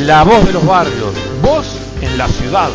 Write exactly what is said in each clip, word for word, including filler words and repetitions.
La voz de los barrios, voz en la ciudad.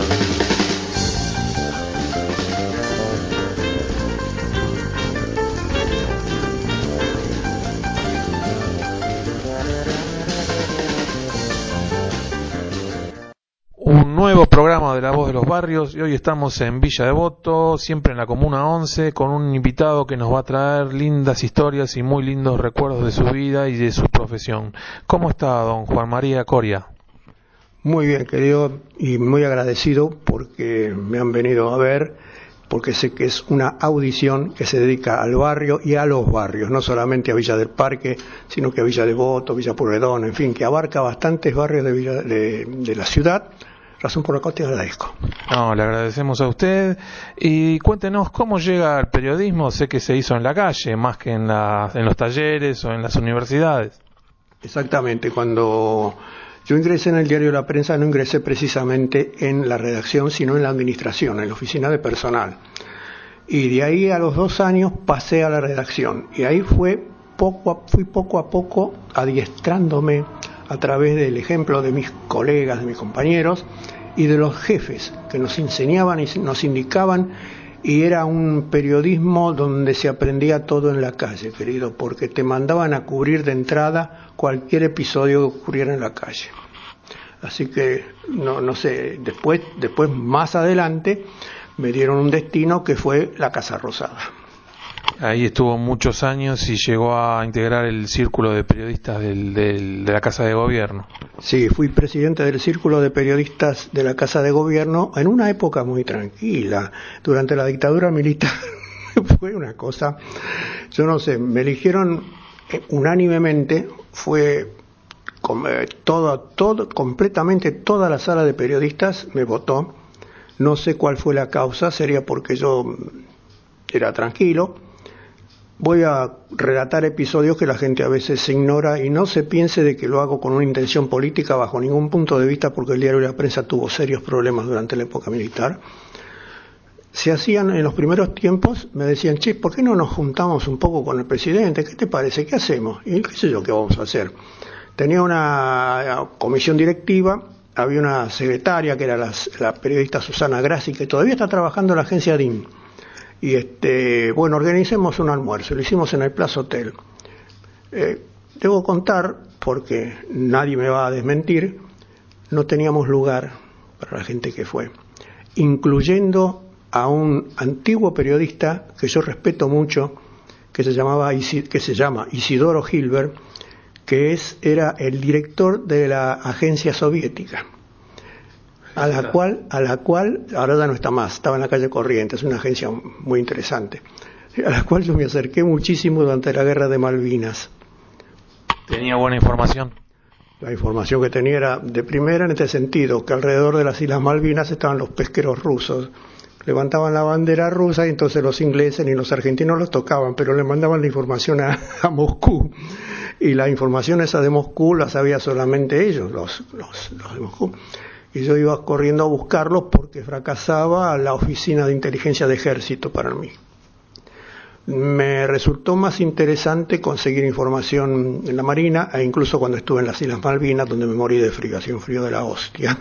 Un nuevo programa de La Voz de los Barrios y hoy estamos en Villa Devoto, siempre en la Comuna once, con un invitado que nos va a traer lindas historias y muy lindos recuerdos de su vida y de su profesión. ¿Cómo está don Juan María Coria? Muy bien, querido, y muy agradecido porque me han venido a ver, porque sé que es una audición que se dedica al barrio y a los barrios, no solamente a Villa del Parque, sino que a Villa Devoto, Villa Pueyrredón, en fin, que abarca bastantes barrios de, Villa, de, de la ciudad, razón por la cual te agradezco. No, le agradecemos a usted y cuéntenos cómo llega al periodismo. Sé que se hizo en la calle, más que en, la, en los talleres o en las universidades. Exactamente, cuando yo ingresé en el diario La Prensa no ingresé precisamente en la redacción, sino en la administración, en la oficina de personal. Y de ahí a los dos años pasé a la redacción. Y ahí fue poco a, fui poco a poco adiestrándome a través del ejemplo de mis colegas, de mis compañeros y de los jefes que nos enseñaban y nos indicaban. Y era un periodismo donde se aprendía todo en la calle, querido, porque te mandaban a cubrir de entrada cualquier episodio que ocurriera en la calle. Así que, no, no sé, después, después más adelante me dieron un destino que fue la Casa Rosada. Ahí estuvo muchos años y llegó a integrar el círculo de periodistas del, del, de la Casa de Gobierno. Sí, fui presidente del círculo de periodistas de la Casa de Gobierno en una época muy tranquila. Durante la dictadura militar fue una cosa, yo no sé, me eligieron unánimemente, fue todo, todo, completamente toda la sala de periodistas me votó. No sé cuál fue la causa, sería porque yo era tranquilo. Voy a relatar episodios que la gente a veces se ignora y no se piense de que lo hago con una intención política bajo ningún punto de vista, porque el diario La Prensa tuvo serios problemas durante la época militar. Se hacían en los primeros tiempos, me decían, che, ¿por qué no nos juntamos un poco con el presidente? ¿Qué te parece? ¿Qué hacemos? Y qué sé yo qué vamos a hacer. Tenía una comisión directiva, había una secretaria que era la, la periodista Susana Grassi, que todavía está trabajando en la agencia D I N. Y este, bueno, organicemos un almuerzo, lo hicimos en el Plaza Hotel. Eh, debo contar, porque nadie me va a desmentir, no teníamos lugar para la gente que fue, incluyendo a un antiguo periodista que yo respeto mucho, que se llamaba que se llama Isidoro Gilbert, que es era el director de la agencia soviética. A la cual, a la cual, ahora ya no está más, estaba en la calle Corrientes, una agencia muy interesante, a la cual yo me acerqué muchísimo durante la guerra de Malvinas. ¿Tenía buena información? La información que tenía era de primera en este sentido, que alrededor de las Islas Malvinas estaban los pesqueros rusos. Levantaban la bandera rusa y entonces los ingleses ni los argentinos los tocaban, pero le mandaban la información a, a Moscú. Y la información esa de Moscú la sabía solamente ellos, los, los, los de Moscú. Y yo iba corriendo a buscarlos porque fracasaba la oficina de inteligencia de ejército para mí. Me resultó más interesante conseguir información en la Marina, e incluso cuando estuve en las Islas Malvinas, donde me morí de frío, hacía un frío de la hostia.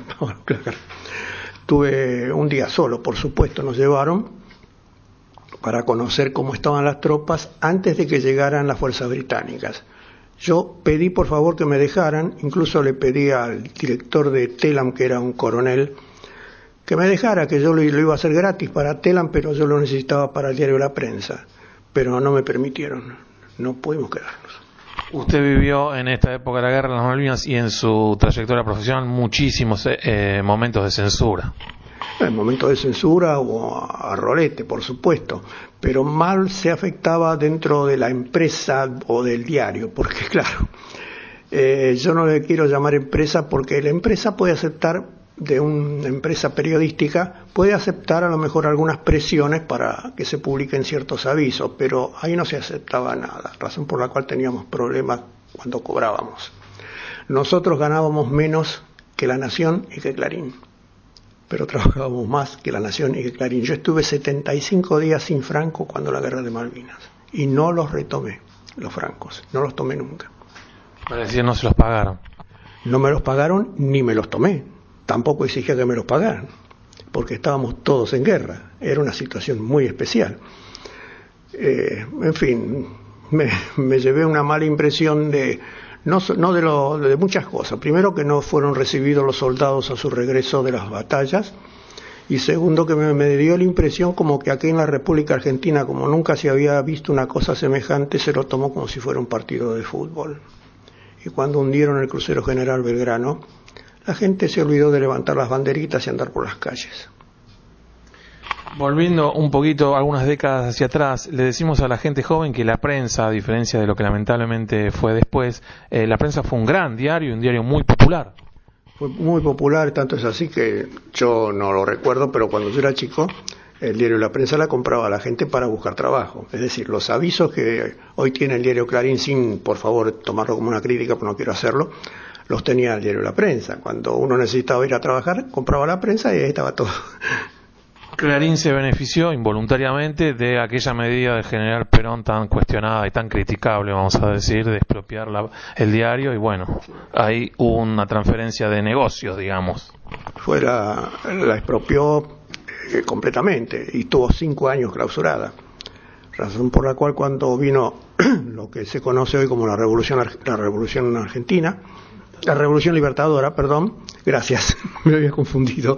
Tuve un día solo, por supuesto, nos llevaron para conocer cómo estaban las tropas antes de que llegaran las fuerzas británicas. Yo pedí por favor que me dejaran, incluso le pedí al director de Telam, que era un coronel, que me dejara, que yo lo, lo iba a hacer gratis para Telam, pero yo lo necesitaba para el diario La Prensa. Pero no me permitieron, no pudimos quedarnos. Usted vivió en esta época de la guerra en las Malvinas y en su trayectoria profesional muchísimos eh, momentos de censura. En momentos de censura o a rolete, por supuesto, pero mal se afectaba dentro de la empresa o del diario, porque claro, eh, yo no le quiero llamar empresa porque la empresa puede aceptar, de una empresa periodística, puede aceptar a lo mejor algunas presiones para que se publiquen ciertos avisos, pero ahí no se aceptaba nada, razón por la cual teníamos problemas cuando cobrábamos. Nosotros ganábamos menos que La Nación y que Clarín, pero trabajábamos más que La Nación y que Clarín. Yo estuve setenta y cinco días sin franco cuando la guerra de Malvinas y no los retomé, los francos, no los tomé nunca. Para decir, no se los pagaron. No me los pagaron ni me los tomé. Tampoco exigía que me los pagaran, porque estábamos todos en guerra. Era una situación muy especial. Eh, en fin, me, me llevé una mala impresión de, no, no de, lo, de muchas cosas. Primero, que no fueron recibidos los soldados a su regreso de las batallas. Y segundo, que me, me dio la impresión como que aquí en la República Argentina, como nunca se había visto una cosa semejante, se lo tomó como si fuera un partido de fútbol. Y cuando hundieron el crucero General Belgrano, la gente se olvidó de levantar las banderitas y andar por las calles. Volviendo un poquito algunas décadas hacia atrás, le decimos a la gente joven que la prensa, a diferencia de lo que lamentablemente fue después, eh, la prensa fue un gran diario, un diario muy popular. Fue muy popular, tanto es así que yo no lo recuerdo, pero cuando yo era chico, el diario La Prensa la compraba a la gente para buscar trabajo. Es decir, los avisos que hoy tiene el diario Clarín, sin, por favor, tomarlo como una crítica, porque no quiero hacerlo, los tenía el diario La Prensa. Cuando uno necesitaba ir a trabajar, compraba La Prensa y ahí estaba todo. Clarín se benefició involuntariamente de aquella medida del general Perón tan cuestionada y tan criticable, vamos a decir, de expropiar la, el diario, y bueno, ahí hubo una transferencia de negocios, digamos. Fue la, la expropió eh, completamente y tuvo cinco años clausurada, razón por la cual cuando vino lo que se conoce hoy como la Revolución, la Revolución Argentina, la Revolución Libertadora, perdón, gracias, me había confundido.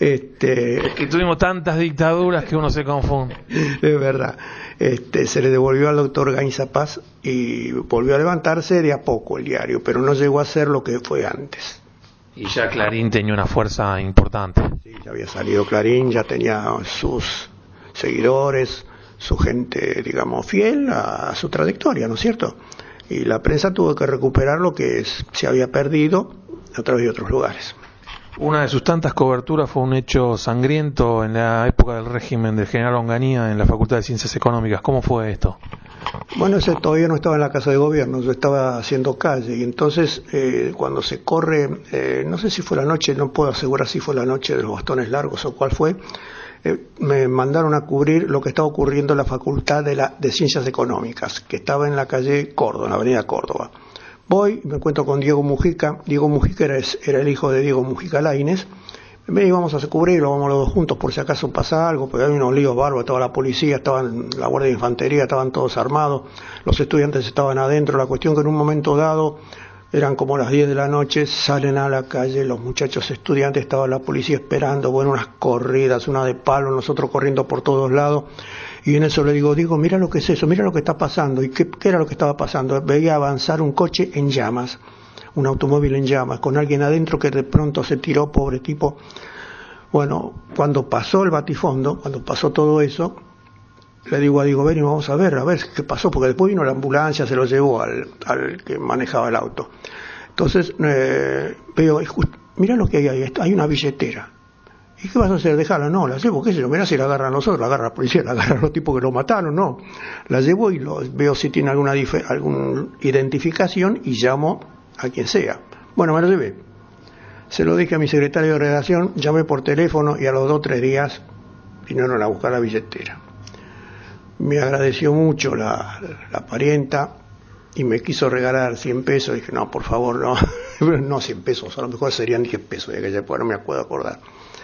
Este, es que tuvimos tantas dictaduras que uno se confunde. Es verdad. Este, se le devolvió al doctor Gainza Paz y volvió a levantarse de a poco el diario, pero no llegó a ser lo que fue antes. Y ya Clarín tenía una fuerza importante. Sí, ya había salido Clarín, ya tenía sus seguidores, su gente, digamos, fiel a, a su trayectoria, ¿no es cierto? Y la prensa tuvo que recuperar lo que es, se había perdido a través de otros lugares. Una de sus tantas coberturas fue un hecho sangriento en la época del régimen del general Onganía en la Facultad de Ciencias Económicas. ¿Cómo fue esto? Bueno, ese todavía no estaba en la Casa de Gobierno, yo estaba haciendo calle, y entonces eh, cuando se corre, eh, no sé si fue la noche, no puedo asegurar si fue la noche de los bastones largos o cuál fue, eh, me mandaron a cubrir lo que estaba ocurriendo en la Facultad de, la, de Ciencias Económicas, que estaba en la calle Córdoba, en la avenida Córdoba. Voy, me encuentro con Diego Mujica. Diego Mujica era, era el hijo de Diego Mujica Laínez. Me íbamos a cubrirlo, vamos los dos juntos por si acaso pasa algo, porque había unos líos bárbaros, estaba la policía, estaban la Guardia de Infantería, estaban todos armados, los estudiantes estaban adentro. La cuestión que en un momento dado, eran como las diez de la noche, salen a la calle los muchachos estudiantes, estaba la policía esperando, bueno, unas corridas, una de palo, nosotros corriendo por todos lados. Y en eso le digo, digo, mira lo que es eso, mira lo que está pasando. ¿Y qué, qué era lo que estaba pasando? Veía avanzar un coche en llamas, un automóvil en llamas, con alguien adentro que de pronto se tiró, pobre tipo. Bueno, cuando pasó el batifondo, cuando pasó todo eso, le digo a Diego, ven y vamos a ver, a ver qué pasó, porque después vino la ambulancia, se lo llevó al, al que manejaba el auto. Entonces, eh, veo, mira lo que hay ahí, hay una billetera. ¿Y qué vas a hacer? ¿Dejarla? No, la llevo, qué sé yo, mirá si la agarran nosotros, la agarra la policía, la agarran los tipos que lo mataron, no. La llevo y lo, veo si tiene alguna alguna identificación y llamo a quien sea. Bueno, me lo llevé. Se lo dije a mi secretario de redacción, llamé por teléfono y a los dos o tres días vinieron a buscar la billetera. Me agradeció mucho la, la parienta y me quiso regalar cien pesos. Dije, no, por favor, no, no cien pesos, a lo mejor serían diez pesos, de aquella época no me acuerdo acordar.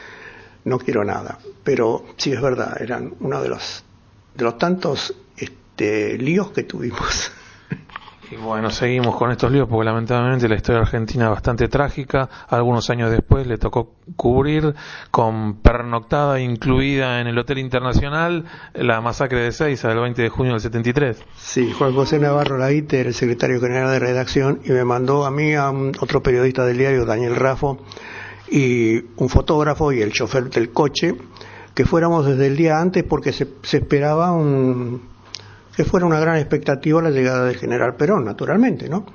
No quiero nada, pero sí es verdad, eran uno de los de los tantos este, líos que tuvimos. Y bueno, seguimos con estos líos porque lamentablemente la historia argentina es bastante trágica. Algunos años después le tocó cubrir con pernoctada incluida en el Hotel Internacional la masacre de Ezeiza del veinte de junio del setenta y tres. Sí, Juan José Navarro Laíte era el secretario general de redacción y me mandó a mí, a un, otro periodista del diario, Daniel Raffo, y un fotógrafo y el chofer del coche, que fuéramos desde el día antes porque se, se esperaba un, que fuera una gran expectativa la llegada del general Perón, naturalmente, ¿no?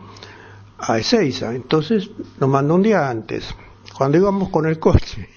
A Ezeiza. Entonces nos mandó un día antes, cuando íbamos con el coche.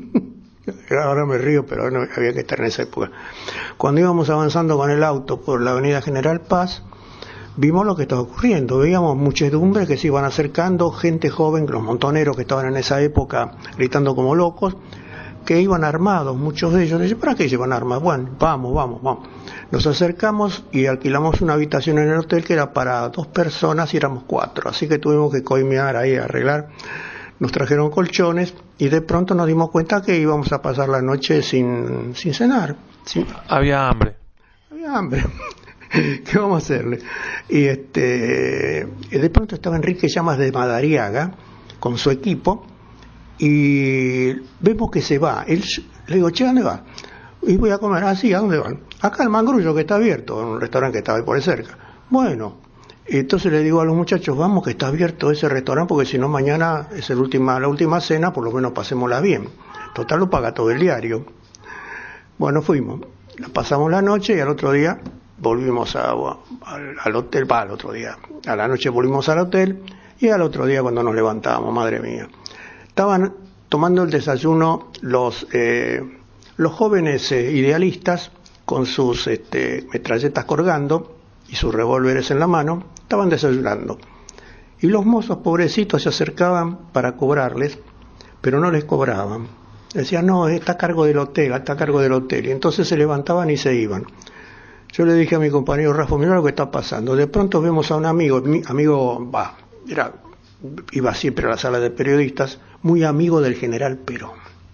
Ahora me río, pero no, había que estar en esa época. Cuando íbamos avanzando con el auto por la avenida General Paz, vimos lo que estaba ocurriendo, veíamos muchedumbre que se iban acercando, gente joven, los montoneros que estaban en esa época gritando como locos, que iban armados, muchos de ellos. Dice, ¿para qué llevan armas? Bueno, vamos, vamos, vamos. Nos acercamos y alquilamos una habitación en el hotel que era para dos personas y éramos cuatro, así que tuvimos que coimear ahí, arreglar. Nos trajeron colchones y de pronto nos dimos cuenta que íbamos a pasar la noche sin, sin cenar. Sin... Había hambre. Había hambre. ¿Qué vamos a hacerle? Y este, de pronto estaba Enrique Llamas de Madariaga con su equipo y vemos que se va. Él, le digo, che, ¿a dónde va? Y voy a comer. Ah, sí, ¿a dónde van? Acá el Mangrullo, que está abierto, en un restaurante que estaba ahí por ahí cerca. Bueno, entonces le digo a los muchachos, vamos que está abierto ese restaurante porque si no mañana es el última, la última cena, por lo menos pasémosla bien. Total lo paga todo el diario. Bueno, fuimos. Pasamos la noche y al otro día volvimos a, al, al hotel, va al otro día. A la noche volvimos al hotel y al otro día cuando nos levantábamos, madre mía. Estaban tomando el desayuno los, eh, los jóvenes eh, idealistas con sus este, metralletas colgando y sus revólveres en la mano, estaban desayunando. Y los mozos pobrecitos se acercaban para cobrarles, pero no les cobraban. Decían, no, está a cargo del hotel, está a cargo del hotel. Y entonces se levantaban y se iban. Yo le dije a mi compañero Rafa, mira lo que está pasando. De pronto vemos a un amigo, mi amigo, va, era, iba siempre a la sala de periodistas, muy amigo del general Perón.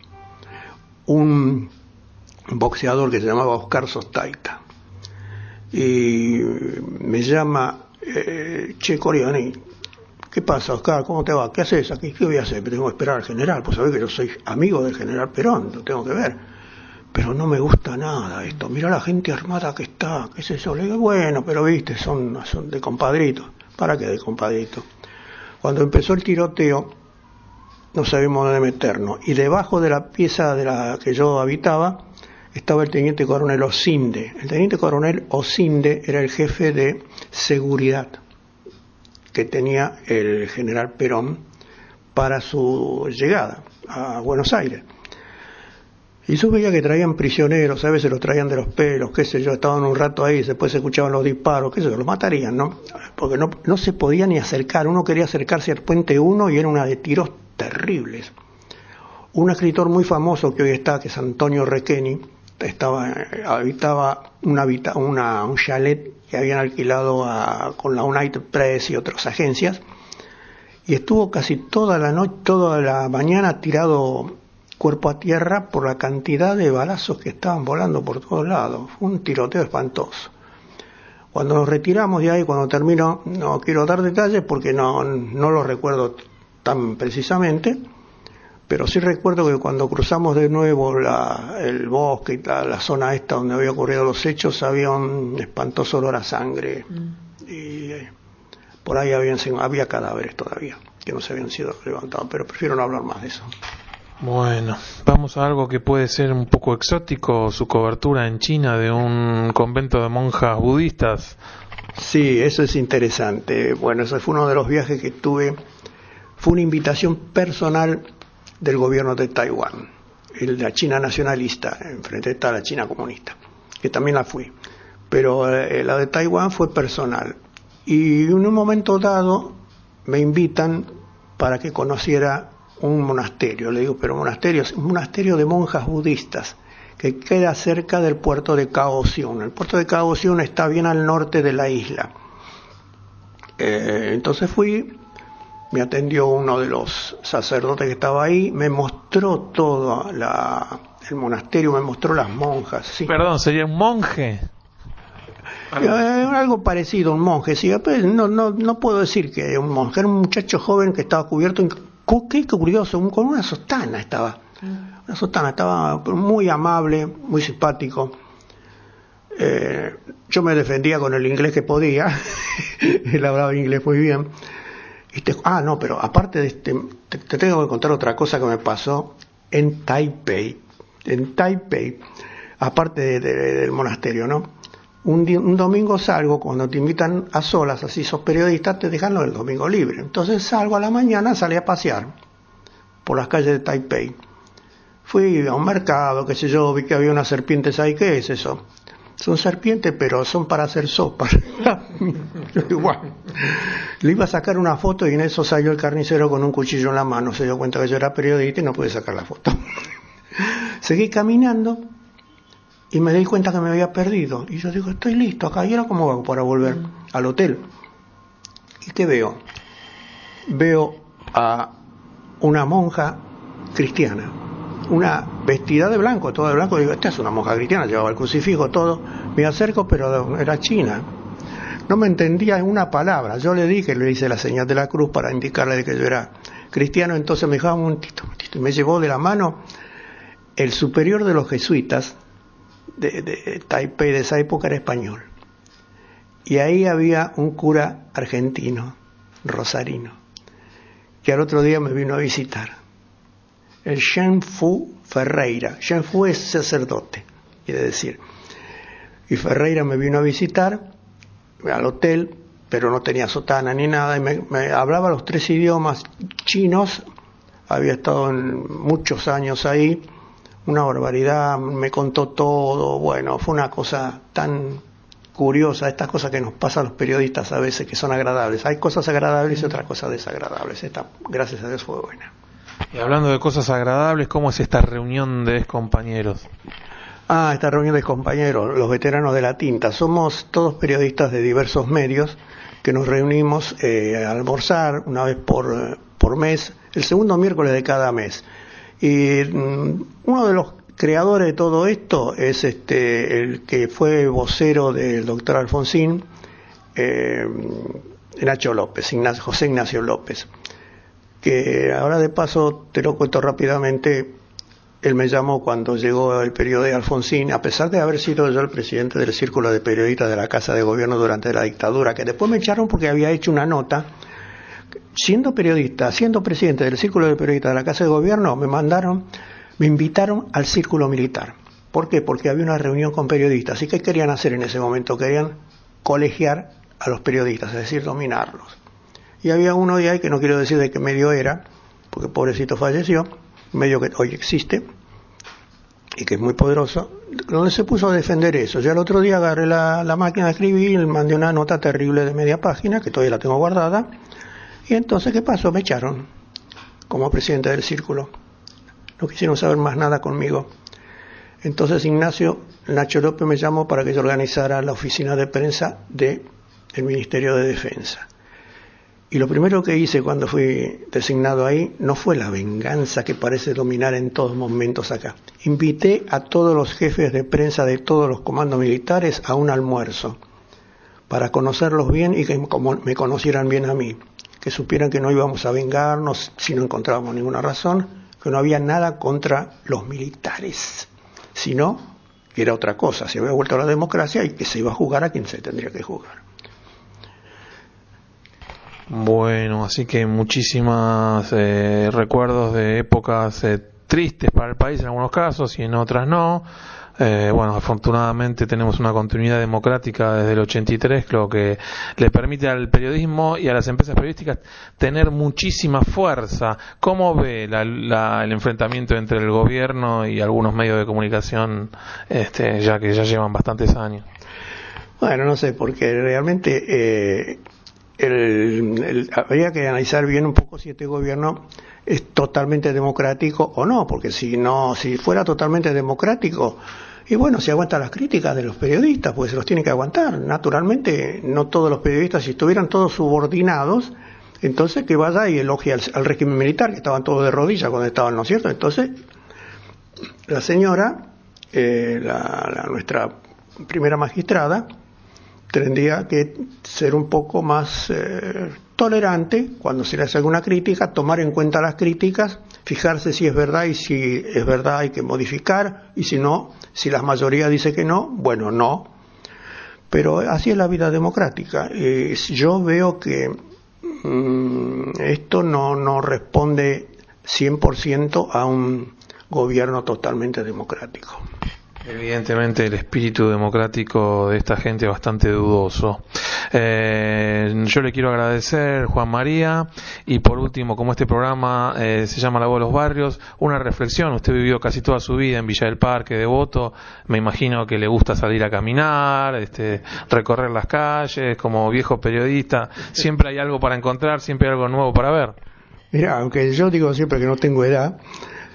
Un boxeador que se llamaba Oscar Sostaita. Y me llama, eh, che, Coriani, ¿qué pasa, Oscar? ¿Cómo te va? ¿Qué haces aquí? ¿Qué voy a hacer? Tengo que esperar al general, pues sabés que yo soy amigo del general Perón, lo tengo que ver. Pero no me gusta nada esto, mira la gente armada que está, qué sé yo. Le digo, bueno, pero viste, son, son de compadritos. ¿Para qué de compadritos? Cuando empezó el tiroteo, no sabíamos dónde meternos. Y debajo de la pieza de la que yo habitaba, estaba el teniente coronel Osinde. El teniente coronel Osinde era el jefe de seguridad que tenía el general Perón para su llegada a Buenos Aires. Y yo veía que traían prisioneros, a veces los traían de los pelos, qué sé yo, estaban un rato ahí, después se escuchaban los disparos, qué sé yo, los matarían, ¿no? Porque no, no se podía ni acercar, uno quería acercarse al puente uno y era una de tiros terribles. Un escritor muy famoso que hoy está, que es Antonio Requeni, estaba, habitaba una, una, un chalet que habían alquilado a, con la United Press y otras agencias, y estuvo casi toda la noche, toda la mañana tirado cuerpo a tierra por la cantidad de balazos que estaban volando por todos lados. Fue un tiroteo espantoso. Cuando nos retiramos de ahí, cuando terminó, no quiero dar detalles porque no, no lo recuerdo tan precisamente, pero sí recuerdo que cuando cruzamos de nuevo la, el bosque y la, la zona esta donde había ocurrido los hechos, había un espantoso olor a sangre. Mm. Y eh, por ahí habían, había cadáveres todavía que no se habían sido levantados, pero prefiero no hablar más de eso. Bueno, vamos a algo que puede ser un poco exótico, su cobertura en China de un convento de monjas budistas. Sí, eso es interesante. Bueno, ese fue uno de los viajes que tuve. Fue una invitación personal del gobierno de Taiwán, el de la China nacionalista, enfrente está la China comunista, que también la fui. Pero eh, la de Taiwán fue personal. Y en un momento dado me invitan para que conociera un monasterio. Le digo, pero monasterio, es un monasterio de monjas budistas que queda cerca del puerto de Kaohsiung. El puerto de Kaohsiung está bien al norte de la isla. Eh, entonces fui, me atendió uno de los sacerdotes que estaba ahí, me mostró todo la, el monasterio, me mostró las monjas. ¿Sí? Perdón, ¿sería un monje? Eh, algo parecido a un monje, sí, pero no, no, no puedo decir que era un monje, era un muchacho joven que estaba cubierto en... Qué curioso, con una sotana estaba, una sotana, estaba muy amable, muy simpático. Eh, yo me defendía con el inglés que podía, él hablaba inglés muy bien. Y te, ah, no, pero aparte de este, te, te tengo que contar otra cosa que me pasó en Taipei, en Taipei, aparte de, de, del monasterio, ¿no? Un, di, un domingo salgo, cuando te invitan a solas, así sos periodista, te dejan el domingo libre. Entonces salgo a la mañana, salí a pasear por las calles de Taipei. Fui a un mercado, qué sé yo, vi que había unas serpientes ahí, ¿qué es eso? Son serpientes, pero son para hacer sopa. Yo digo, bueno. Le iba a sacar una foto y en eso salió el carnicero con un cuchillo en la mano. Se dio cuenta que yo era periodista y no pude sacar la foto. Seguí caminando y me di cuenta que me había perdido. Y yo digo, estoy listo acá. ¿Y ahora cómo hago para volver mm. al hotel? ¿Y qué veo? Veo a una monja cristiana, una vestida de blanco, toda de blanco. Digo, esta es una monja cristiana, llevaba el crucifijo, todo. Me acerco, pero era china. No me entendía una palabra. Yo le dije, le hice la señal de la cruz para indicarle de que yo era cristiano. Entonces me dijo, un momentito, un momentito. Y me llevó de la mano el superior de los jesuitas de, de Taipei de esa época, era español. Y ahí había un cura argentino, rosarino, que al otro día me vino a visitar. El Shen Fu Ferreira. Shen Fu es sacerdote, quiere decir. Y Ferreira me vino a visitar al hotel, pero no tenía sotana ni nada, y me, me hablaba los tres idiomas chinos. Había estado en muchos años ahí, una barbaridad, me contó todo. Bueno, fue una cosa tan curiosa, estas cosas que nos pasan a los periodistas a veces, que son agradables. Hay cosas agradables y otras cosas desagradables. Esta, gracias a Dios, fue buena. Y hablando de cosas agradables, ¿cómo es esta reunión de excompañeros? Ah, esta reunión de compañeros, los veteranos de la tinta. Somos todos periodistas de diversos medios que nos reunimos eh, a almorzar una vez por, por mes, el segundo miércoles de cada mes. Y um, uno de los creadores de todo esto es este el que fue vocero del doctor Alfonsín, eh, Nacho López, Ignacio, José Ignacio López, que ahora de paso te lo cuento rápidamente. Él me llamó cuando llegó el periodo de Alfonsín, a pesar de haber sido yo el presidente del Círculo de Periodistas de la Casa de Gobierno durante la dictadura, que después me echaron porque había hecho una nota. Siendo periodista, siendo presidente del Círculo de Periodistas de la Casa de Gobierno, me mandaron, me invitaron al Círculo Militar. ¿Por qué? Porque había una reunión con periodistas. ¿Y qué querían hacer en ese momento? Querían colegiar a los periodistas, es decir, dominarlos. Y había uno de ahí, que no quiero decir de qué medio era, porque pobrecito falleció, medio que hoy existe y que es muy poderoso, donde se puso a defender eso. Yo el otro día agarré la, la máquina de escribir y mandé una nota terrible de media página, que todavía la tengo guardada, y entonces, ¿qué pasó? Me echaron como presidente del Círculo. No quisieron saber más nada conmigo. Entonces Ignacio Nacho López me llamó para que yo organizara la oficina de prensa del Ministerio de Defensa. Y lo primero que hice cuando fui designado ahí no fue la venganza que parece dominar en todos momentos acá. Invité a todos los jefes de prensa de todos los comandos militares a un almuerzo para conocerlos bien y que me conocieran bien a mí, que supieran que no íbamos a vengarnos si no encontrábamos ninguna razón, que no había nada contra los militares, sino que era otra cosa, se había vuelto a la democracia y que se iba a jugar a quien se tendría que jugar. Bueno, así que muchísimos eh, recuerdos de épocas eh, tristes para el país en algunos casos y en otras no. Eh, bueno, afortunadamente tenemos una continuidad democrática desde el ochenta y tres, lo que le permite al periodismo y a las empresas periodísticas tener muchísima fuerza. ¿Cómo ve la, la, el enfrentamiento entre el gobierno y algunos medios de comunicación, este, ya que ya llevan bastantes años? Bueno, no sé, porque realmente eh, el, el, habría que analizar bien un poco si este gobierno es totalmente democrático o no, porque si no, si fuera totalmente democrático, y bueno, se aguantan las críticas de los periodistas, pues se los tiene que aguantar. Naturalmente, no todos los periodistas, si estuvieran todos subordinados, entonces que vaya y elogie al, al régimen militar, que estaban todos de rodillas cuando estaban, ¿no es cierto? Entonces, la señora, eh, la, la, nuestra primera magistrada, tendría que ser un poco más eh, tolerante cuando se le hace alguna crítica, tomar en cuenta las críticas, fijarse si es verdad y si es verdad hay que modificar, y si no, si la mayoría dice que no, bueno, no. Pero así es la vida democrática. Eh, yo veo que mmm, esto no, no responde cien por ciento a un gobierno totalmente democrático. Evidentemente el espíritu democrático de esta gente es bastante dudoso. Eh, yo le quiero agradecer, Juan María, y por último, como este programa eh, se llama La Voz de los Barrios, una reflexión. Usted vivió casi toda su vida en Villa del Parque, Devoto. Me imagino que le gusta salir a caminar, este, recorrer las calles, como viejo periodista. Siempre hay algo para encontrar, siempre hay algo nuevo para ver. Mira, aunque yo digo siempre que no tengo edad,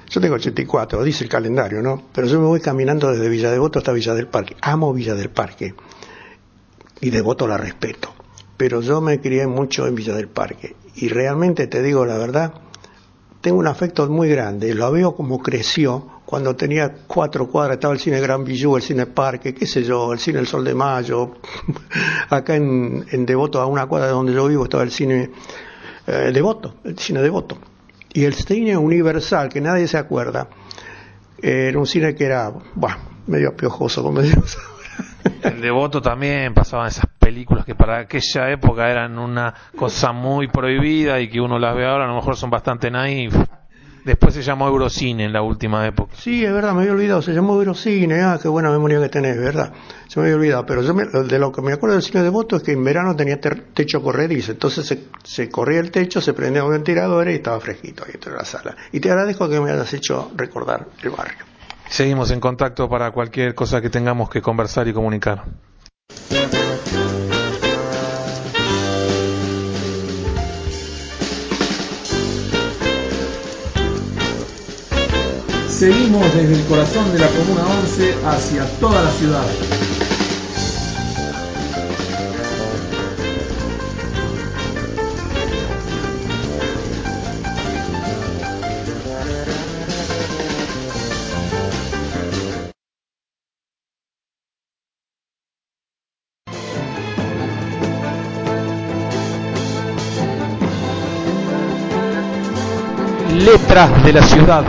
Yo tengo ochenta y cuatro, dice el calendario, ¿no? Pero yo me voy caminando desde Villa Devoto hasta Villa del Parque. Amo Villa del Parque y Devoto la respeto, pero yo me crié mucho en Villa del Parque y realmente te digo la verdad, tengo un afecto muy grande. Lo veo como creció cuando tenía cuatro cuadras, estaba el cine Gran Villú, el cine Parque, qué sé yo, el cine El Sol de Mayo. Acá en, en Devoto, a una cuadra de donde yo vivo, estaba el cine eh, Devoto, el cine Devoto. Y el cine Universal, que nadie se acuerda, eh, era un cine que era, bah, medio piojoso, como decimos. En Devoto también pasaban esas películas que para aquella época eran una cosa muy prohibida y que uno las ve ahora, a lo mejor son bastante naif. Después se llamó Eurocine en la última época. Sí, es verdad, me había olvidado, se llamó Eurocine, ah, qué buena memoria que tenés, ¿verdad? Se me había olvidado, pero yo me, de lo que me acuerdo del cine Devoto es que en verano tenía ter, techo corredizo, entonces se, se corría el techo, se prendía un ventilador y estaba fresquito ahí en la sala. Y te agradezco que me hayas hecho recordar el barrio. Seguimos en contacto para cualquier cosa que tengamos que conversar y comunicar. Seguimos desde el corazón de la Comuna once hacia toda la ciudad. Letras de la ciudad.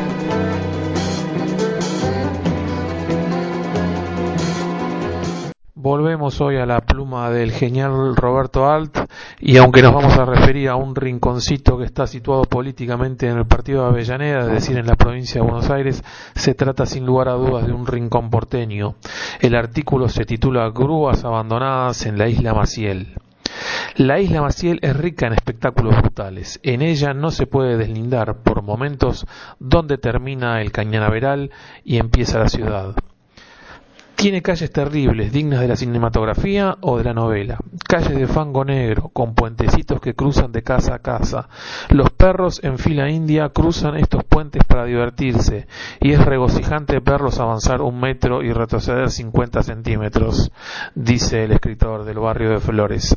Volvemos hoy a la pluma del genial Roberto Alt, y aunque nos vamos a referir a un rinconcito que está situado políticamente en el partido de Avellaneda, es decir, en la provincia de Buenos Aires, se trata sin lugar a dudas de un rincón porteño. El artículo se titula Grúas abandonadas en la isla Maciel. La isla Maciel es rica en espectáculos brutales. En ella no se puede deslindar por momentos dónde termina el cañaveral y empieza la ciudad. Tiene calles terribles, dignas de la cinematografía o de la novela. Calles de fango negro, con puentecitos que cruzan de casa a casa. Los perros en fila india cruzan estos puentes para divertirse, y es regocijante verlos avanzar un metro y retroceder cincuenta centímetros, dice el escritor del barrio de Flores.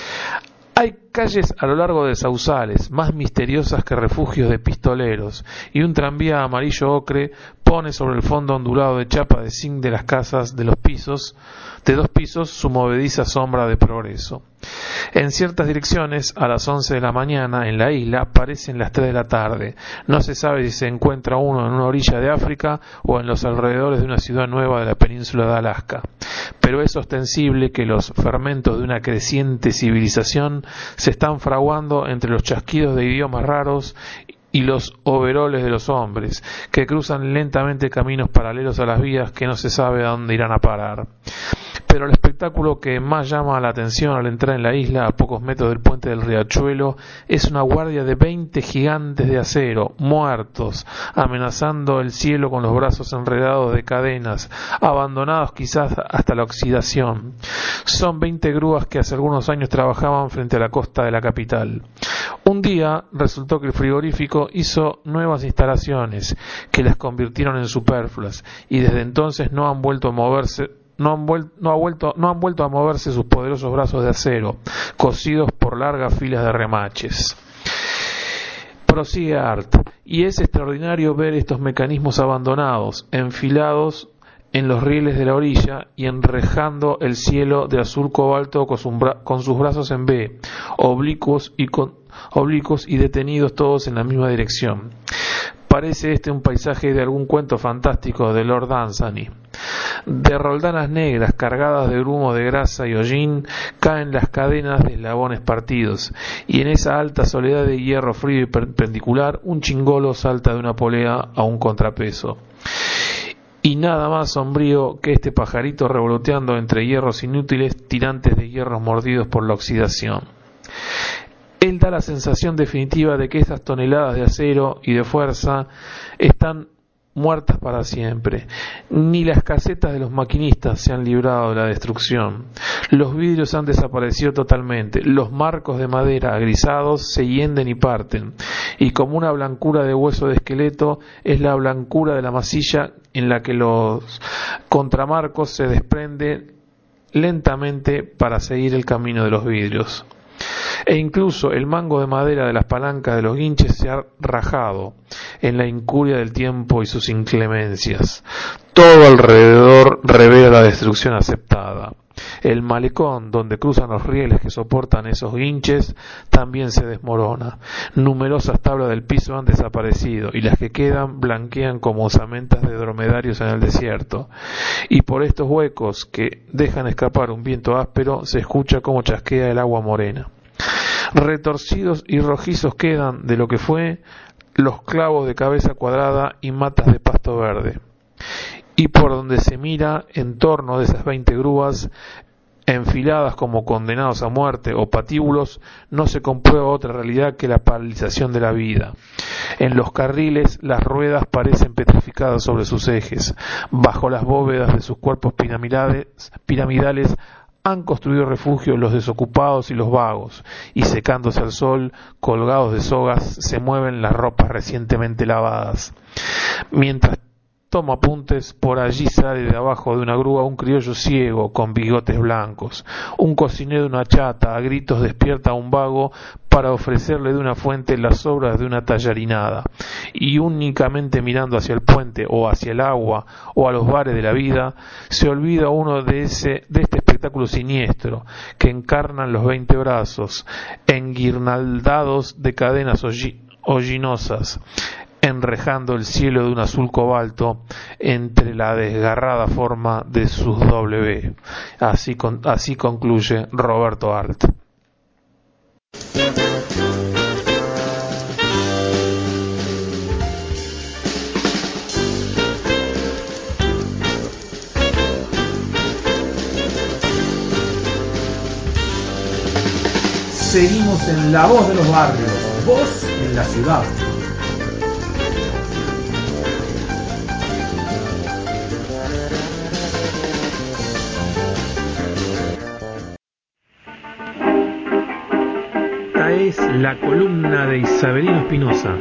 Hay calles a lo largo de sausales, más misteriosas que refugios de pistoleros, y un tranvía amarillo ocre pone sobre el fondo ondulado de chapa de zinc de las casas de los pisos, de dos pisos, su movediza sombra de progreso. En ciertas direcciones, a las once de la mañana, en la isla, parecen las tres de la tarde. No se sabe si se encuentra uno en una orilla de África o en los alrededores de una ciudad nueva de la península de Alaska. Pero es ostensible que los fermentos de una creciente civilización se están fraguando entre los chasquidos de idiomas raros y los overoles de los hombres, que cruzan lentamente caminos paralelos a las vías que no se sabe a dónde irán a parar. Pero el espectáculo que más llama la atención al entrar en la isla, a pocos metros del puente del Riachuelo, es una guardia de veinte gigantes de acero, muertos, amenazando el cielo con los brazos enredados de cadenas, abandonados quizás hasta la oxidación. Son veinte grúas que hace algunos años trabajaban frente a la costa de la capital. Un día resultó que el frigorífico hizo nuevas instalaciones que las convirtieron en superfluas, y desde entonces no han vuelto a moverse No han, vuel- no, ha vuelto, no han vuelto a moverse sus poderosos brazos de acero, cosidos por largas filas de remaches. Prosigue Art, y es extraordinario ver estos mecanismos abandonados, enfilados en los rieles de la orilla y enrejando el cielo de azul cobalto con, su bra- con sus brazos en V, oblicuos y, con- oblicuos y detenidos todos en la misma dirección. Parece este un paisaje de algún cuento fantástico de Lord Dunsany. De roldanas negras cargadas de grumo de grasa y hollín caen las cadenas de eslabones partidos, y en esa alta soledad de hierro frío y perpendicular un chingolo salta de una polea a un contrapeso. Y nada más sombrío que este pajarito revoloteando entre hierros inútiles, tirantes de hierros mordidos por la oxidación. Él da la sensación definitiva de que estas toneladas de acero y de fuerza están muertas para siempre. Ni las casetas de los maquinistas se han librado de la destrucción. Los vidrios han desaparecido totalmente. Los marcos de madera grisados se hienden y parten. Y como una blancura de hueso de esqueleto es la blancura de la masilla en la que los contramarcos se desprenden lentamente para seguir el camino de los vidrios. E incluso el mango de madera de las palancas de los guinches se ha rajado en la incuria del tiempo y sus inclemencias. Todo alrededor revela la destrucción aceptada. El malecón donde cruzan los rieles que soportan esos guinches también se desmorona. Numerosas tablas del piso han desaparecido y las que quedan blanquean como osamentas de dromedarios en el desierto. Y por estos huecos que dejan escapar un viento áspero se escucha como chasquea el agua morena. Retorcidos y rojizos quedan de lo que fue los clavos de cabeza cuadrada y matas de pasto verde. Y por donde se mira en torno de esas veinte grúas enfiladas como condenados a muerte o patíbulos, no se comprueba otra realidad que la paralización de la vida. En los carriles las ruedas parecen petrificadas sobre sus ejes. Bajo las bóvedas de sus cuerpos piramidales, piramidales han construido refugio los desocupados y los vagos, y secándose al sol, colgados de sogas, se mueven las ropas recientemente lavadas. Mientras toma apuntes, por allí sale de abajo de una grúa un criollo ciego con bigotes blancos. Un cocinero de una chata a gritos despierta a un vago para ofrecerle de una fuente las sobras de una tallarinada. Y únicamente mirando hacia el puente o hacia el agua o a los bares de la vida, se olvida uno de ese de este espectáculo siniestro que encarnan los veinte brazos, enguirnaldados de cadenas hollinosas, enrejando el cielo de un azul cobalto entre la desgarrada forma de sus W. Así, con, así concluye Roberto Arlt. Seguimos en La Voz de los Barrios, voz en la ciudad. Esta es la columna de Isabelino Espinosa.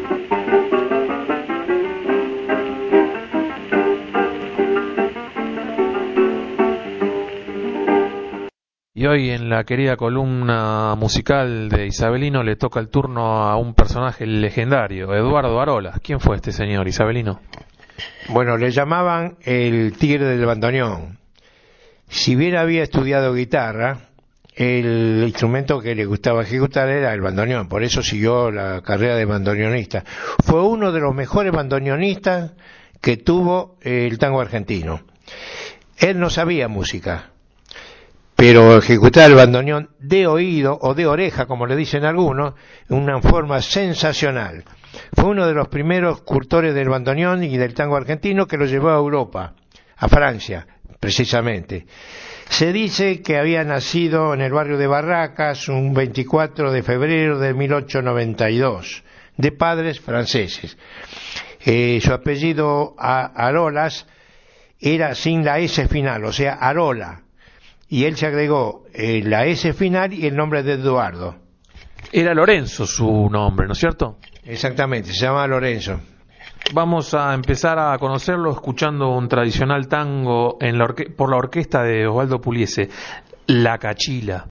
Y hoy en la querida columna musical de Isabelino le toca el turno a un personaje legendario, Eduardo Arolas. ¿Quién fue este señor, Isabelino? Bueno, le llamaban el tigre del bandoneón. Si bien había estudiado guitarra, el instrumento que le gustaba ejecutar era el bandoneón, por eso siguió la carrera de bandoneonista. Fue uno de los mejores bandoneonistas que tuvo el tango argentino. Él no sabía música, pero ejecutaba el bandoneón de oído o de oreja, como le dicen algunos, en una forma sensacional. Fue uno de los primeros cultores del bandoneón y del tango argentino que lo llevó a Europa, a Francia, precisamente. Se dice que había nacido en el barrio de Barracas un veinticuatro de febrero de mil ochocientos noventa y dos, de padres franceses. Eh, su apellido Arolas era sin la S final, o sea, Arola. Y él se agregó eh, la S final y el nombre de Eduardo. Era Lorenzo su nombre, ¿no es cierto? Exactamente, se llama Lorenzo. Vamos a empezar a conocerlo escuchando un tradicional tango en la orque- por la orquesta de Osvaldo Pugliese, La Cachila.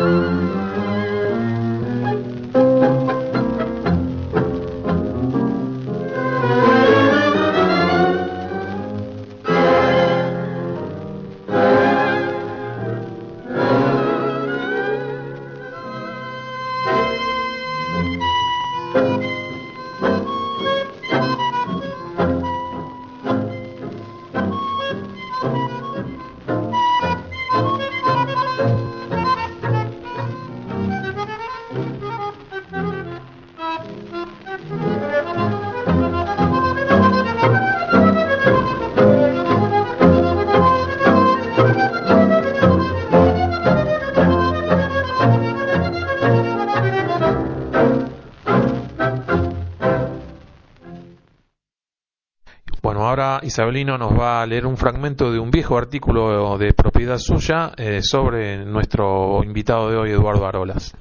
Bueno, ahora Isabelino nos va a leer un fragmento de un viejo artículo de propiedad suya eh, sobre nuestro invitado de hoy, Eduardo Arolas.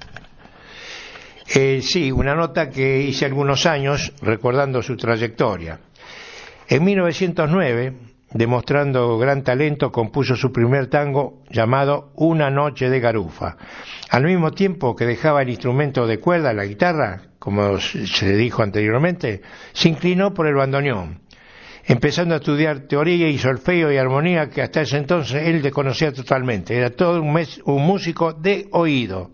Eh, sí, una nota que hice algunos años recordando su trayectoria. En mil novecientos nueve, demostrando gran talento, compuso su primer tango llamado Una noche de garufa. Al mismo tiempo que dejaba el instrumento de cuerda, la guitarra, como se dijo anteriormente, se inclinó por el bandoneón, empezando a estudiar teoría y solfeo y armonía que hasta ese entonces él desconocía totalmente. Era todo un, mes, un músico de oído.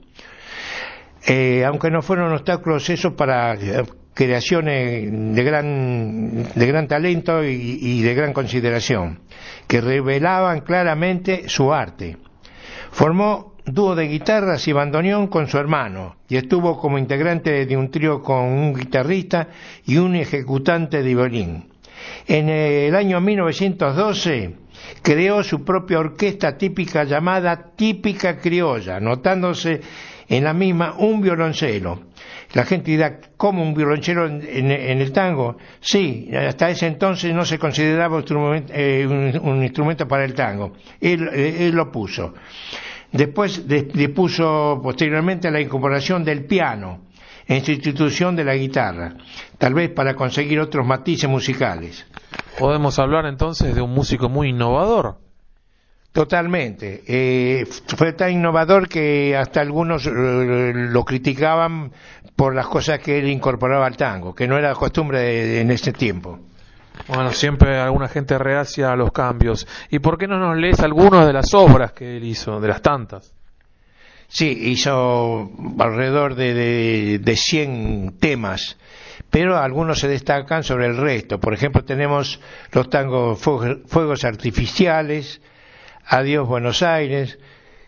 Eh, aunque no fueron obstáculos esos para eh, creaciones de gran, de gran talento y, y de gran consideración, que revelaban claramente su arte. Formó dúo de guitarras y bandoneón con su hermano y estuvo como integrante de un trío con un guitarrista y un ejecutante de violín. En el año mil novecientos doce creó su propia orquesta típica llamada Típica Criolla, notándose en la misma un violoncelo. La gente dirá, ¿cómo un violonchelo en, en, en el tango? Sí, hasta ese entonces no se consideraba instrumento, eh, un, un instrumento para el tango. Él, eh, él lo puso. Después dispuso posteriormente la incorporación del piano en sustitución de la guitarra, tal vez para conseguir otros matices musicales. Podemos hablar entonces de un músico muy innovador. Totalmente. Eh, fue tan innovador que hasta algunos eh, lo criticaban por las cosas que él incorporaba al tango, que no era costumbre de, de, en ese tiempo. Bueno, siempre alguna gente reacia a los cambios. ¿Y por qué no nos lees algunas de las obras que él hizo, de las tantas? Sí, hizo alrededor de, de, de cien temas, pero algunos se destacan sobre el resto. Por ejemplo, tenemos los tangos Fuegos Artificiales, Adiós Buenos Aires,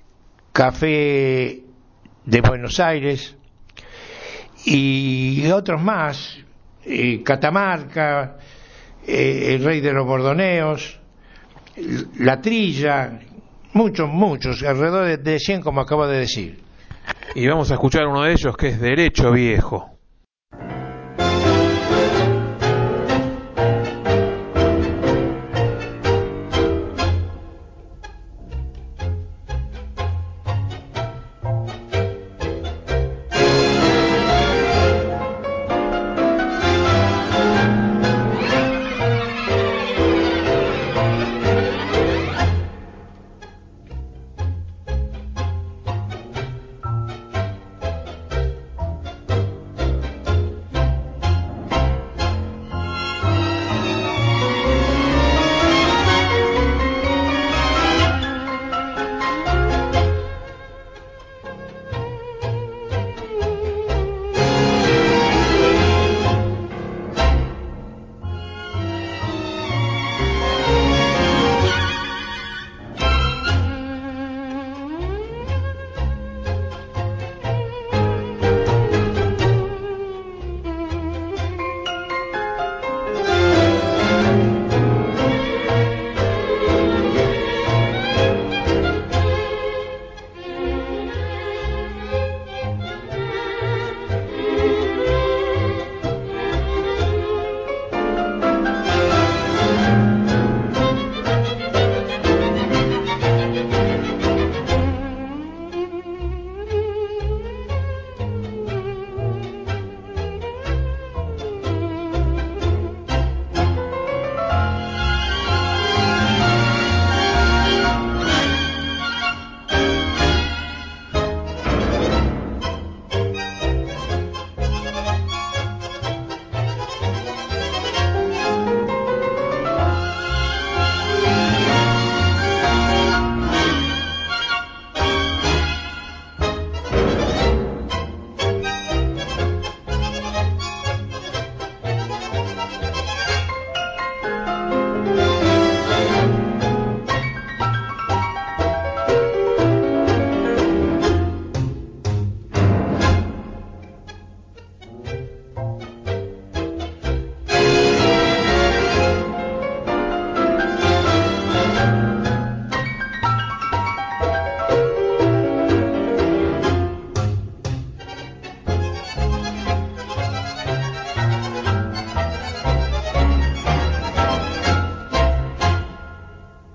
Café de Buenos Aires y otros más, eh, Catamarca, eh, El Rey de los Bordoneos, La Trilla, muchos, muchos, alrededor de, de cien como acabo de decir. Y vamos a escuchar uno de ellos que es Derecho Viejo.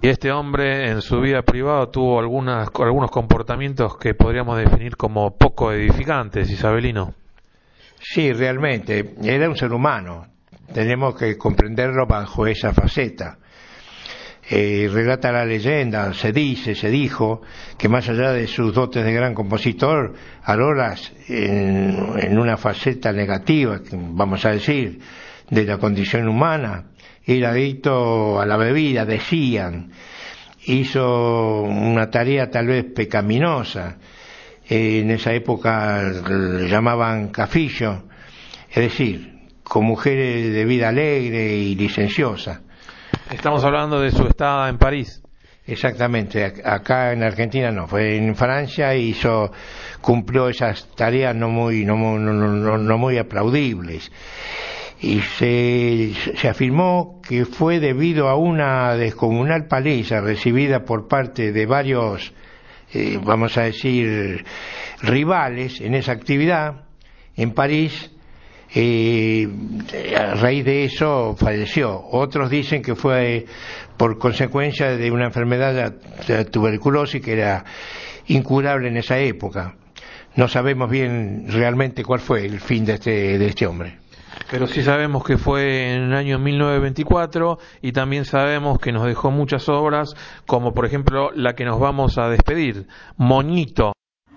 Y este hombre en su vida privada tuvo algunas, algunos comportamientos que podríamos definir como poco edificantes, Isabelino. Sí, realmente, era un ser humano, tenemos que comprenderlo bajo esa faceta. Eh, relata la leyenda, se dice, se dijo, que más allá de sus dotes de gran compositor, Arolas, en, en una faceta negativa, vamos a decir, de la condición humana, era adicto a la bebida, decían, hizo una tarea tal vez pecaminosa, eh, en esa época le llamaban cafillo, es decir, con mujeres de vida alegre y licenciosa. Estamos hablando de su estada en París. Exactamente, acá en Argentina no, fue en Francia y hizo, cumplió esas tareas no muy, no, no, no, no muy aplaudibles. Y se, se afirmó que fue debido a una descomunal paliza recibida por parte de varios, eh, vamos a decir, rivales en esa actividad en París. Eh, a raíz de eso falleció. Otros dicen que fue por consecuencia de una enfermedad de tuberculosis que era incurable en esa época. No sabemos bien realmente cuál fue el fin de este, de este hombre. Pero sí sabemos que fue en el año mil novecientos veinticuatro y también sabemos que nos dejó muchas obras, como por ejemplo la que nos vamos a despedir, Moñito.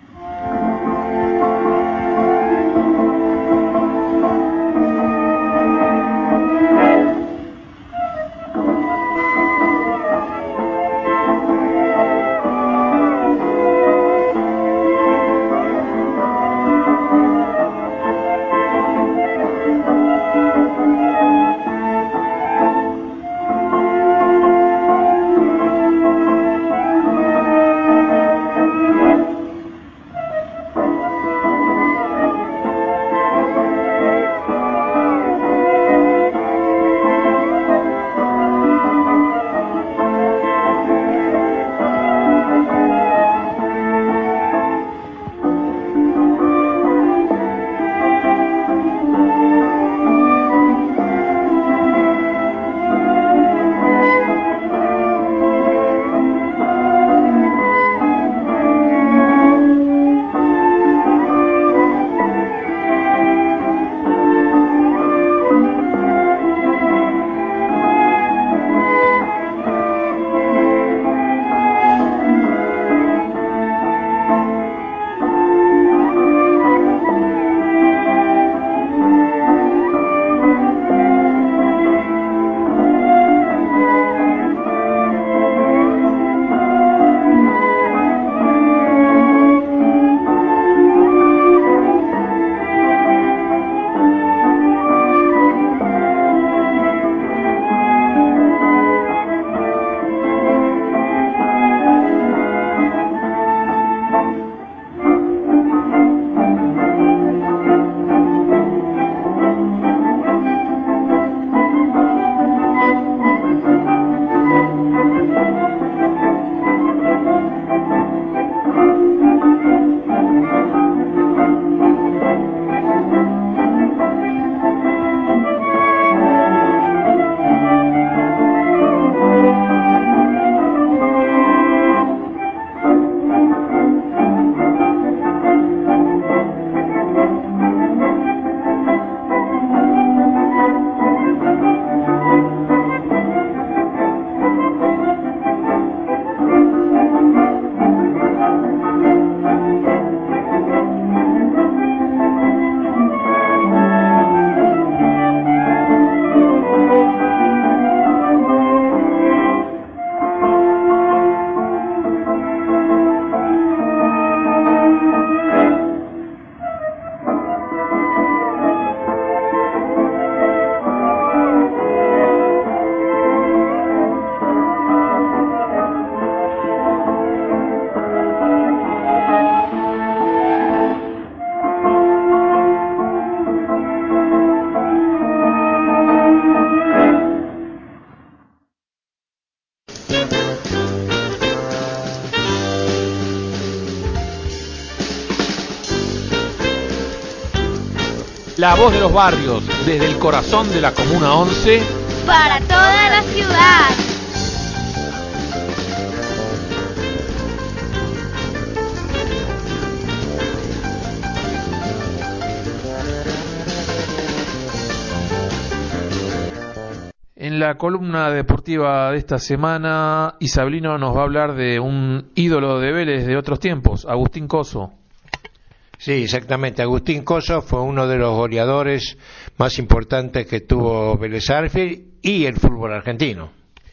La voz de los barrios, desde el corazón de la Comuna once. Para toda la ciudad. En la columna deportiva de esta semana, Isabelino nos va a hablar de un ídolo de Vélez de otros tiempos, Agustín Coso. Sí, exactamente. Agustín Coso fue uno de los goleadores más importantes que tuvo Vélez Sarsfield y el fútbol argentino.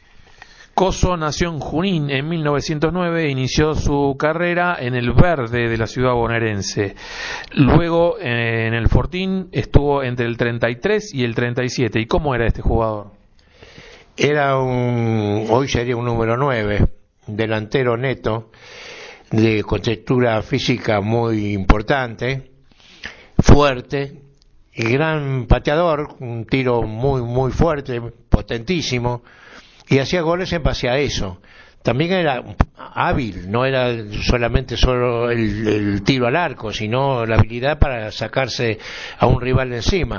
Coso nació en Junín en mil novecientos nueve e inició su carrera en el Verde de la ciudad bonaerense. Luego eh, en el Fortín estuvo entre el treinta y tres y el treinta y siete. ¿Y cómo era este jugador? Era un, hoy sería un número nueve, delantero neto, de contextura física muy importante, fuerte, y gran pateador, un tiro muy muy fuerte, potentísimo, y hacía goles en base a eso. También era hábil, no era solamente solo el, el tiro al arco, sino la habilidad para sacarse a un rival de encima.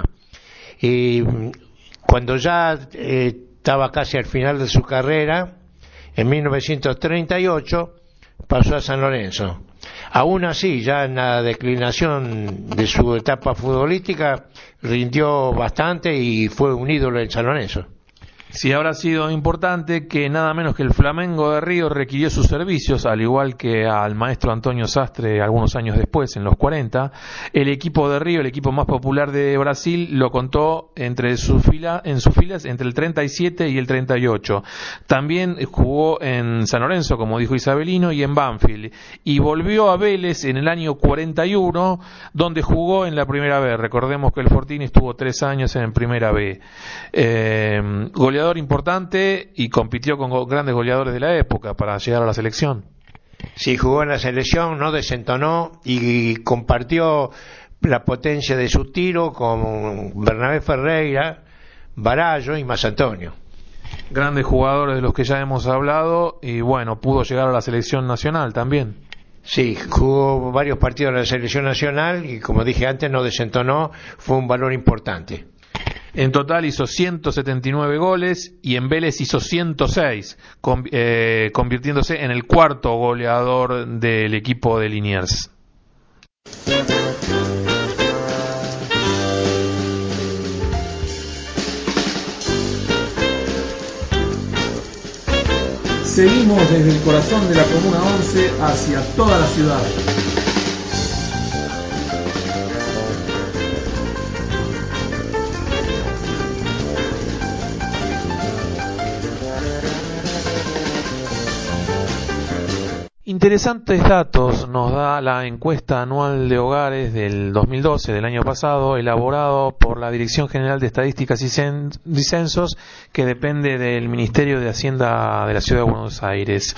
Y cuando ya eh, estaba casi al final de su carrera, en mil novecientos treinta y ocho, pasó a San Lorenzo. Aún así, ya en la declinación de su etapa futbolística, rindió bastante y fue un ídolo en San Lorenzo. Sí, habrá sido importante que nada menos que el Flamengo de Río requirió sus servicios, al igual que al maestro Antonio Sastre algunos años después, en los cuarenta. El equipo de Río, el equipo más popular de Brasil, lo contó entre sus fila, en sus filas entre el treinta y siete y el treinta y ocho. También jugó en San Lorenzo, como dijo Isabelino, y en Banfield. Y volvió a Vélez en el año cuarenta y uno, donde jugó en la Primera B. Recordemos que el Fortín estuvo tres años en Primera B. Eh, goleador importante y compitió con grandes goleadores de la época para llegar a la selección. Sí, jugó en la selección, no desentonó y compartió la potencia de su tiro con Bernabé Ferreira, Barallo y Masantonio. Grandes jugadores de los que ya hemos hablado y bueno, pudo llegar a la selección nacional también. Sí, jugó varios partidos en la selección nacional y como dije antes no desentonó, fue un valor importante. En total hizo ciento setenta y nueve goles y en Vélez hizo ciento seis, con, eh, convirtiéndose en el cuarto goleador del equipo de Liniers. Seguimos desde el corazón de la Comuna once hacia toda la ciudad. Interesantes datos nos da la encuesta anual de hogares del dos mil doce, del año pasado, elaborado por la Dirección General de Estadísticas y Censos, que depende del Ministerio de Hacienda de la Ciudad de Buenos Aires.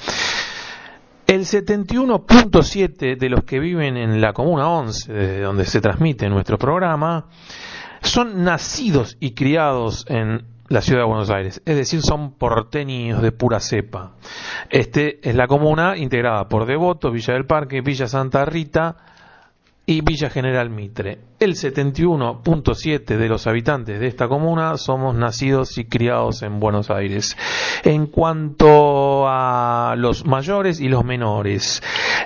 El setenta y uno punto siete de los que viven en la Comuna once, desde donde se transmite nuestro programa, son nacidos y criados en la Ciudad de Buenos Aires, es decir, son porteños de pura cepa. Este es la comuna integrada por Devoto, Villa del Parque, Villa Santa Rita y Villa General Mitre. El setenta y uno punto siete de los habitantes de esta comuna somos nacidos y criados en Buenos Aires. En cuanto a los mayores y los menores,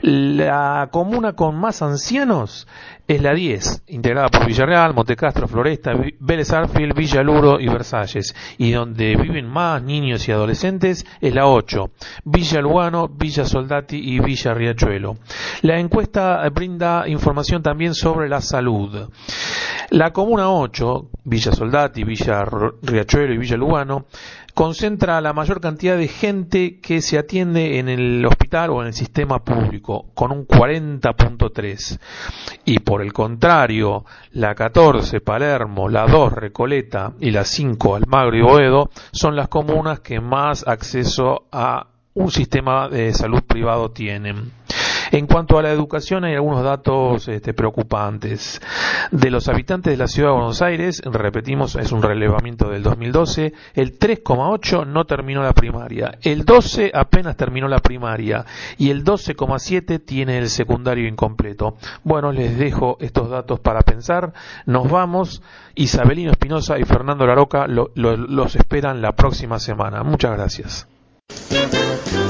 la comuna con más ancianos es la diez, integrada por Villarreal, Montecastro, Floresta, Vélez Sarsfield, Villa Luro y Versalles, y donde viven más niños y adolescentes es la ocho, Villa Lugano, Villa Soldati y Villa Riachuelo. La encuesta brinda información también sobre la salud. La comuna ocho, Villa Soldati, Villa Riachuelo y Villa Lugano, concentra la mayor cantidad de gente que se atiende en el hospital o en el sistema público, con un cuarenta punto tres. Y por el contrario, la catorce, Palermo, la dos, Recoleta y la cinco, Almagro y Boedo, son las comunas que más acceso a un sistema de salud privado tienen. En cuanto a la educación, hay algunos datos este, preocupantes. De los habitantes de la Ciudad de Buenos Aires, repetimos, es un relevamiento del dos mil doce, el tres coma ocho no terminó la primaria, el doce apenas terminó la primaria y el doce coma siete tiene el secundario incompleto. Bueno, les dejo estos datos para pensar. Nos vamos. Isabelino Espinosa y Fernando Laroca lo, lo, los esperan la próxima semana. Muchas gracias.